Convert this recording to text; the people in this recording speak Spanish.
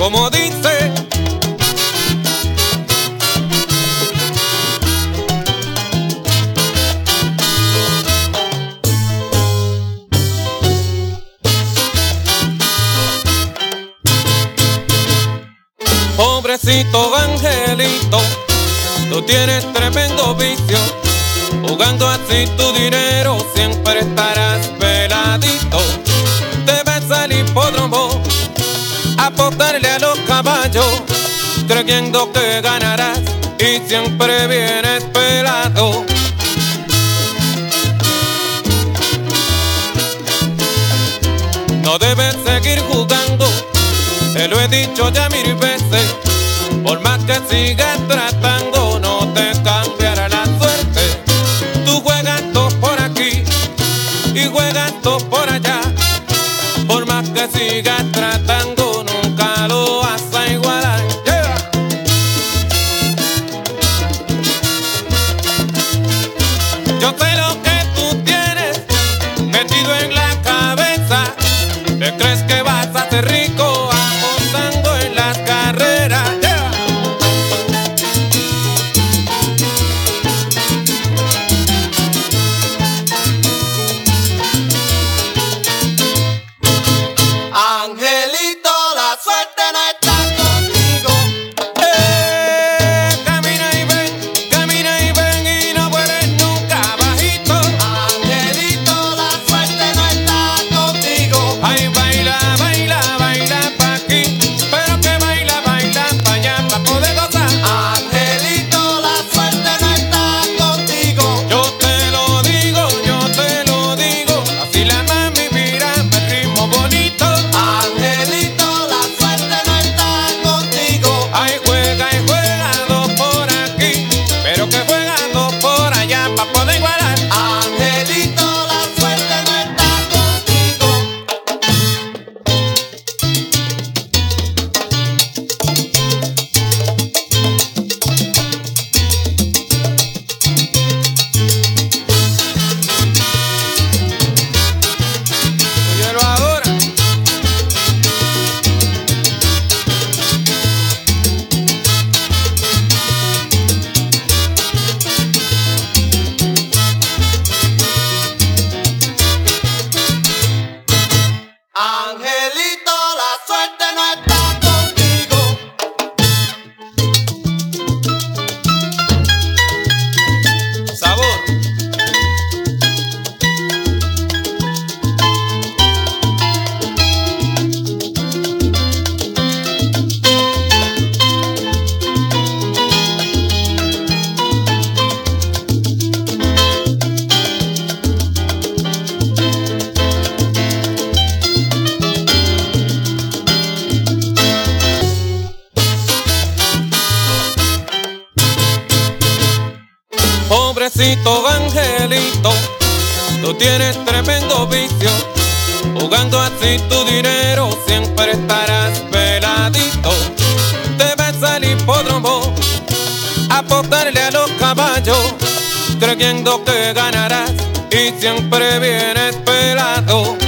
como dice. Pobrecito angelito, tú tienes tremendo vicio. Jugando así tu dinero siempre estarás peladito. Debes al hipódromo a apostarle a los caballos, creyendo que ganarás y siempre vienes pelado. No debes seguir jugando, te lo he dicho ya 1000 veces. Por más que sigas tratando, no te cambiará la suerte. Tú juegas dos por aquí y juegas dos por allá. Por más que sigas tratando, nunca lo vas a igualar. Yeah. Yo sé lo que tú tienes metido en la cabeza. ¿Te crees que vas a ser rico apostando en las carreras? Yeah. Angelito, la suerte no está contigo. Camina y ven y no vueles nunca bajito. Angelito, la suerte no está contigo. Ay, baila, baila, baila pa' aquí, pero que baila, baila pa' allá pa' poder gozar. Angelito, la suerte no está contigo. Yo te lo digo, así la mami mira el ritmo bonito. Angelito, la suerte no está contigo. Ay, juega dos por aquí, pero que juega dos por allá pa' poder igualar. Angelito, la suerte no está contigo. Óyelo ahora. Angelito, la suerte no está contigo. Sabor. Pobrecito angelito, tú tienes tremendo vicio. Jugando así tu dinero siempre estarás peladito. Debes al hipódromo a apostarle a los caballos, creyendo que ganarás y siempre vienes pelado.